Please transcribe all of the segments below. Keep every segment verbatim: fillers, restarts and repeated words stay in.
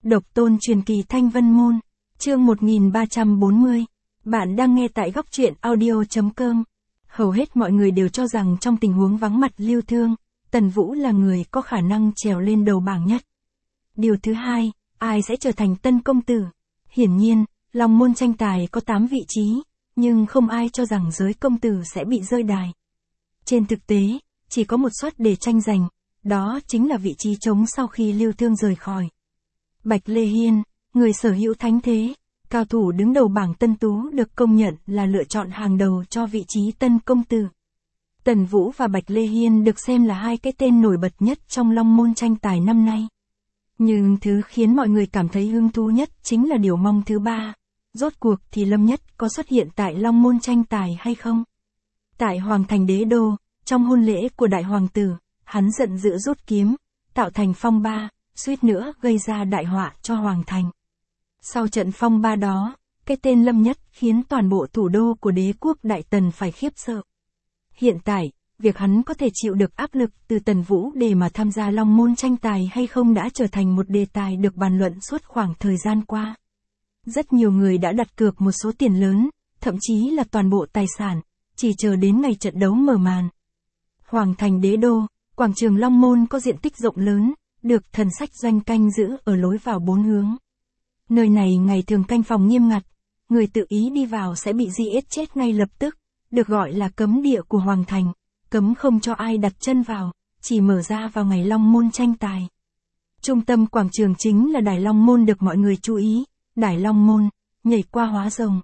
Độc tôn truyền kỳ Thanh Vân Môn, chương một nghìn ba trăm bốn mươi. Bạn đang nghe tại góc truyện audio chấm com. Hầu hết mọi người đều cho rằng trong tình huống vắng mặt Lưu Thương, Tần Vũ là người có khả năng trèo lên đầu bảng nhất. Điều thứ hai, ai sẽ trở thành tân công tử? Hiển nhiên, Long môn tranh tài có tám vị trí, nhưng không ai cho rằng giới công tử sẽ bị rơi đài. Trên thực tế, chỉ có một suất để tranh giành, đó chính là vị trí trống sau khi Lưu Thương rời khỏi. Bạch Lê Hiên, người sở hữu thánh thế, cao thủ đứng đầu bảng Tân Tú được công nhận là lựa chọn hàng đầu cho vị trí tân công tử. Tần Vũ và Bạch Lê Hiên được xem là hai cái tên nổi bật nhất trong Long môn tranh tài năm nay. Nhưng thứ khiến mọi người cảm thấy hứng thú nhất chính là điều mong thứ ba. Rốt cuộc thì Lâm Nhất có xuất hiện tại Long môn tranh tài hay không? Tại Hoàng thành Đế Đô, trong hôn lễ của đại hoàng tử, hắn giận dữ rút kiếm, tạo thành phong ba, suýt nữa gây ra đại họa cho Hoàng thành. Sau trận phong ba đó, cái tên Lâm Nhất khiến toàn bộ thủ đô của đế quốc Đại Tần phải khiếp sợ. Hiện tại, việc hắn có thể chịu được áp lực từ Tần Vũ để mà tham gia Long môn tranh tài hay không đã trở thành một đề tài được bàn luận suốt khoảng thời gian qua. Rất nhiều người đã đặt cược một số tiền lớn, thậm chí là toàn bộ tài sản, chỉ chờ đến ngày trận đấu mở màn. Hoàng thành Đế Đô, quảng trường Long môn có diện tích rộng lớn, được thần sách doanh canh giữ ở lối vào bốn hướng. Nơi này ngày thường canh phòng nghiêm ngặt, người tự ý đi vào sẽ bị giết chết ngay lập tức, được gọi là cấm địa của Hoàng thành, cấm không cho ai đặt chân vào, chỉ mở ra vào ngày Long môn tranh tài. Trung tâm quảng trường chính là đài Long môn được mọi người chú ý, đài Long môn, nhảy qua hóa rồng.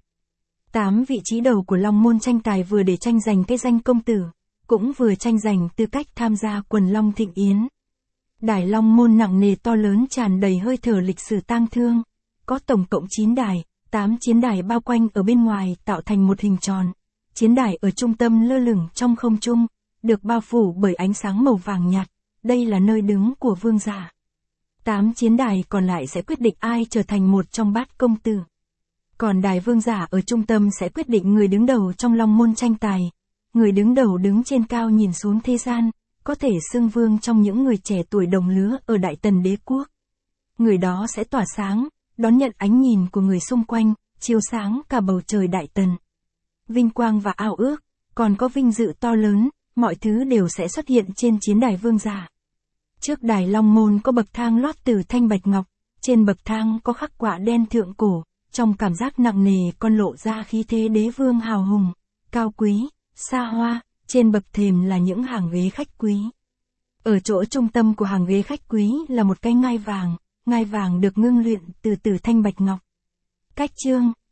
Tám vị trí đầu của Long môn tranh tài vừa để tranh giành cái danh công tử, cũng vừa tranh giành tư cách tham gia quần Long Thịnh Yến. Đài Long môn nặng nề to lớn tràn đầy hơi thở lịch sử tang thương, có tổng cộng chín đài, tám chiến đài bao quanh ở bên ngoài tạo thành một hình tròn. Chiến đài ở trung tâm lơ lửng trong không trung, được bao phủ bởi ánh sáng màu vàng nhạt, đây là nơi đứng của vương giả. Tám chiến đài còn lại sẽ quyết định ai trở thành một trong bát công tử. Còn đài vương giả ở trung tâm sẽ quyết định người đứng đầu trong Long môn tranh tài. Người đứng đầu đứng trên cao nhìn xuống thế gian, có thể xưng vương trong những người trẻ tuổi đồng lứa ở Đại Tần đế quốc. Người đó sẽ tỏa sáng, đón nhận ánh nhìn của người xung quanh, chiếu sáng cả bầu trời Đại Tần. Vinh quang và ao ước, còn có vinh dự to lớn, mọi thứ đều sẽ xuất hiện trên chiến đài vương giả. Trước đài Long môn có bậc thang lót từ thanh bạch ngọc, trên bậc thang có khắc quả đen thượng cổ, trong cảm giác nặng nề còn lộ ra khí thế đế vương hào hùng, cao quý, xa hoa, trên bậc thềm là những hàng ghế khách quý. Ở chỗ trung tâm của hàng ghế khách quý là một cái ngai vàng, ngai vàng được ngưng luyện từ từ thanh bạch ngọc. Cách chương,